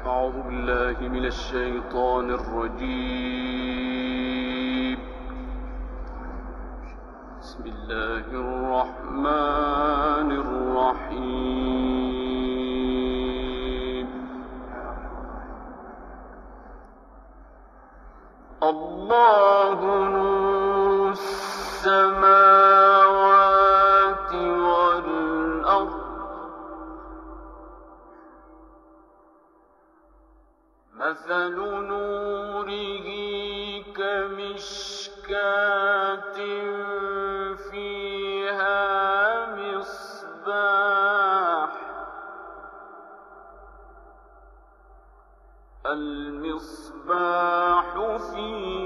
أعوذ بالله من الشيطان الرجيم. بسم الله الرحمن الرحيم. الله نور السماوات والأرض، مثل نوره كمشكاة فيها مصباح، المصباح في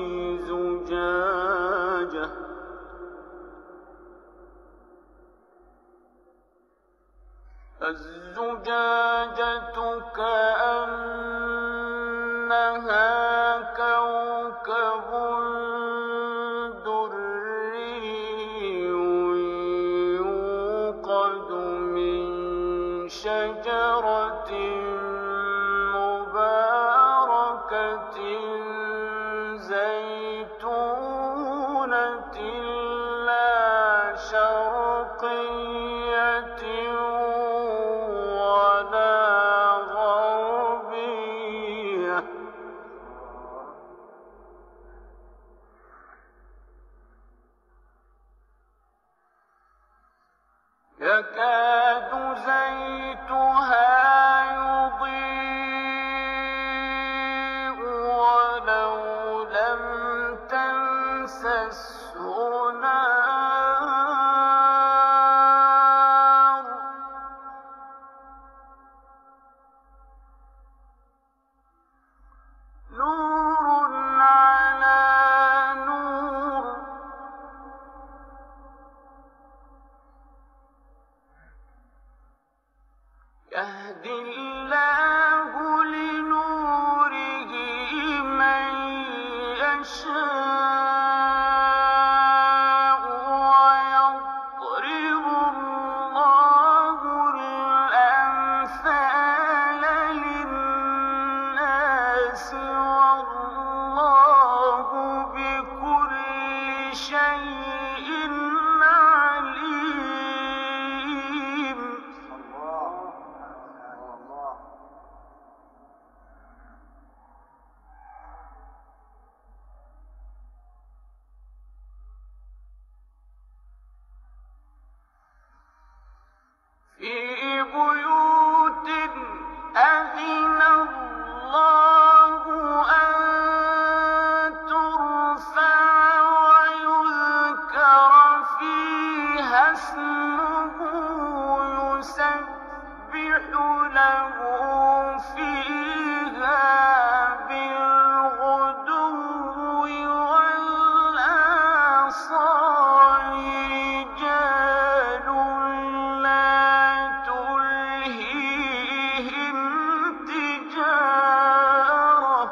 زجاجة، الزجاجة كأنها كوكب دري يوقد من شجرة مباركة زيتونة لا شرقية ولا غربية، يكاد زيتها يضيء ولو لم تمسسه نار، نور على نور، يهدي الله لنوره من يشاء ويضرب الله الأمثال للناس والله بكل شيء عليم. في بيوت أذن الله أن ترفع ويذكر فيها اسمه يسبح له فيها بالغدو والآصال رجال لا تلهيهم تجارة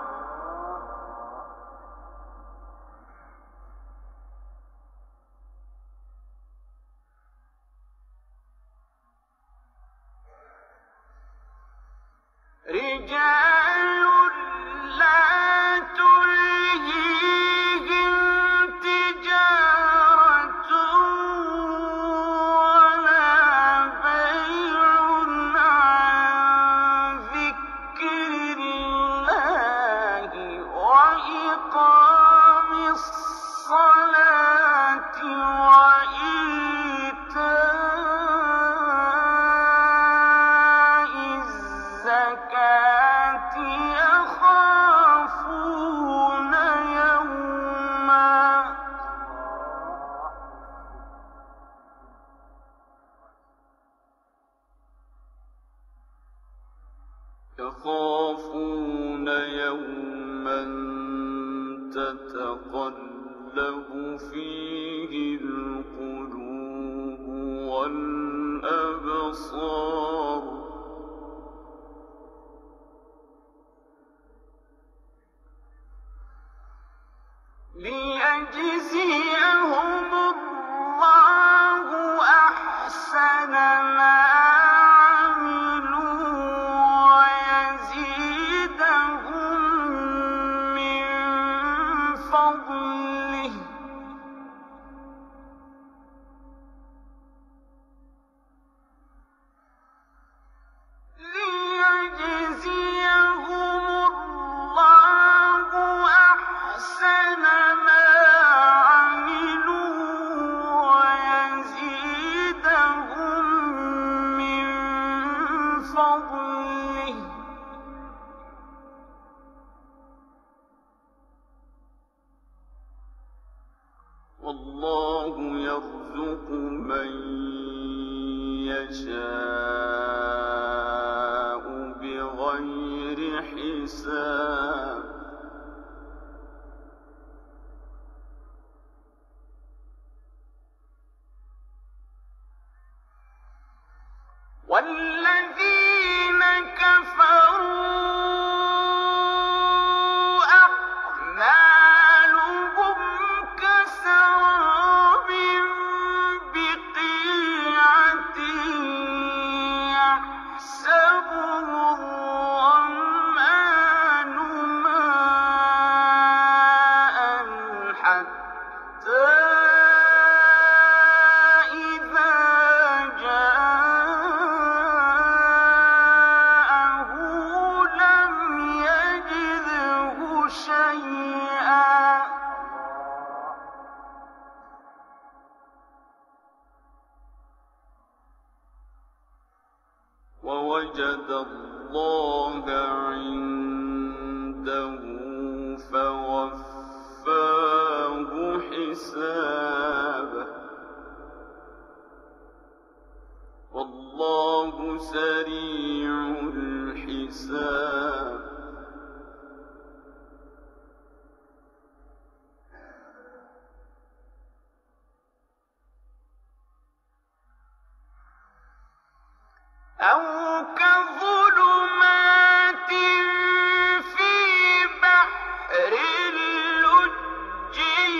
ولا بيع عن ذكر الله وإقام الصلاة وإيتاء الزكاة يخافون يوما تتقلب فيه القلوب والأبصار ليجزيهم الله أحسن ما عملوا ويزيدهم يشاء بغير حساب والذين كفروا أعمالهم كسراب بقيعة يحسبه الظمآن ماء حتى إذا جاءه لم يجده شيئا ووجد الله عنده فوفاه حسابه والله سريع الحساب أو كظلمات في بحر لجي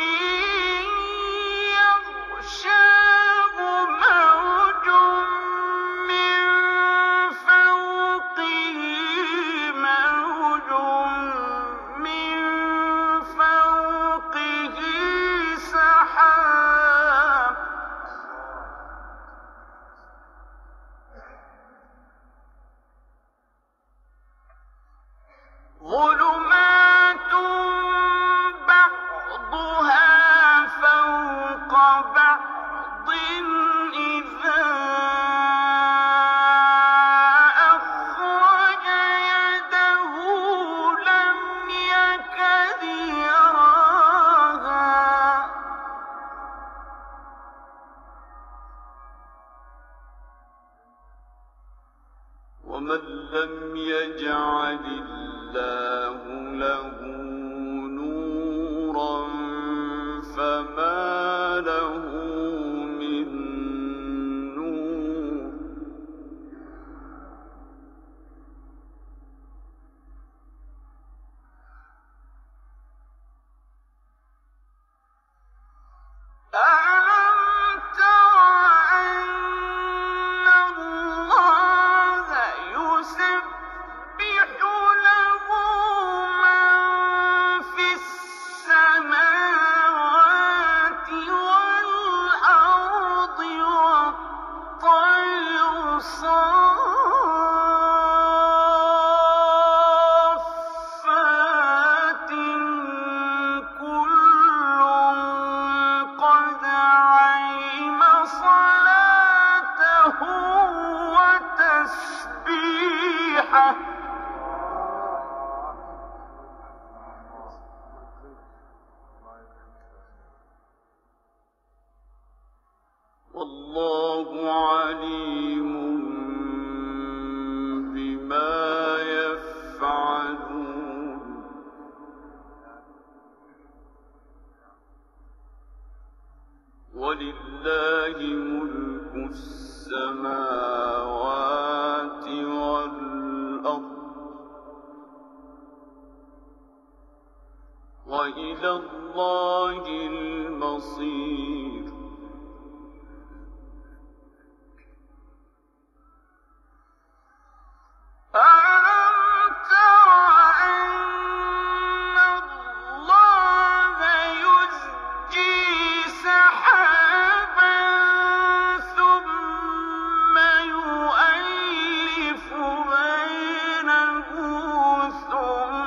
يغشاه موج من فوقه موج من فوقه سحاب ظلمات بعضها فوق بعض إذا أخرج يده لم يكد يراها ومن لم يجعل الله له نورا فما له من نور ألم تر أن الله يسبح له من في السماوات والأرض والطير صافات كل قد علم صلاته وتسبيحه والله عليم بما يفعلون ولله ملك السماوات والأرض وإلى الله المصير ألم تر أن الله يزجي سحابا ثم يؤلف بينه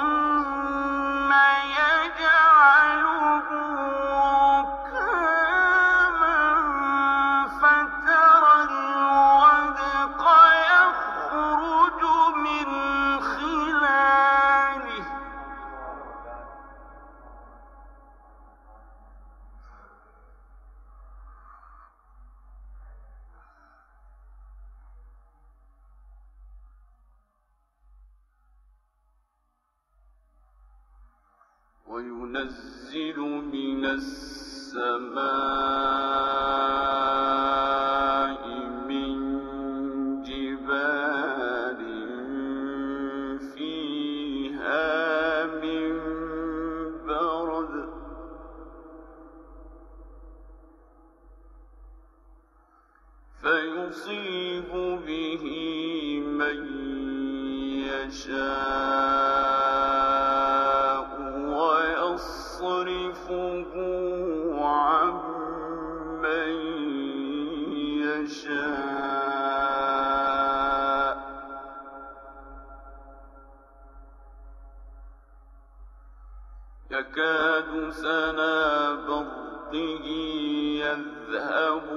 ثم يجعله ركاما وينزل من السماء من جبال فيها من برد فيصيب به من يشاء ويصرفه عن من يشاء يكاد سنا برقه يذهب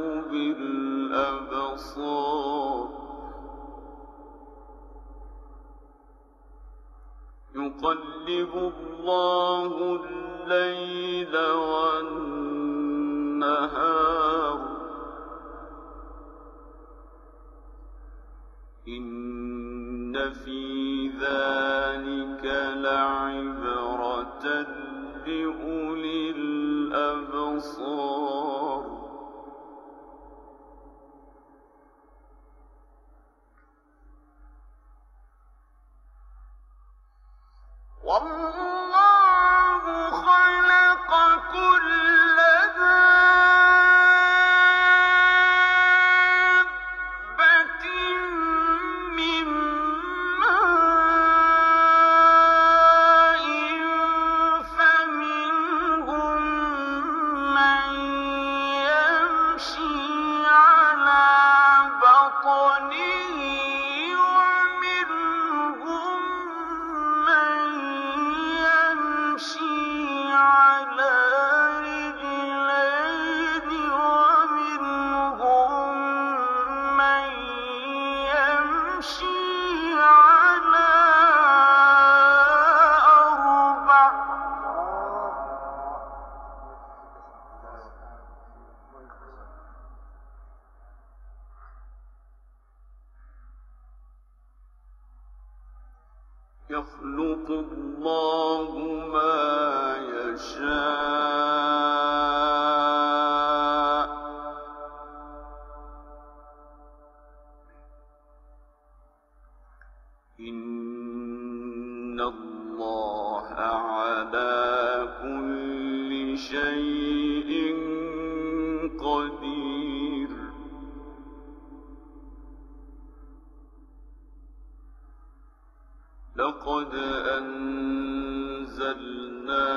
بالأبصار يقلب الله الليل والنهار إن في ذلك لعبرة لأولي الأبصار والله خلق كل دابة من ماء فمنهم من يمشي على بطنه ومنهم من يمشي على رجلين ومنهم من يمشي على أربع يخلق الله ما يشاء إن الله على كل شيء قدير لقد أنزلنا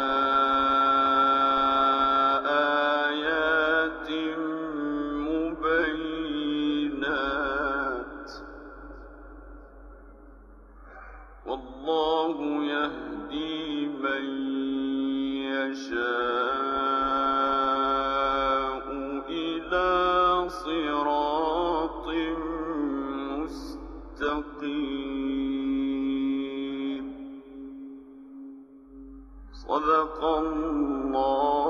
آيات مبينات والله يهدي من يشاء إلى صراط مستقيم صدق الله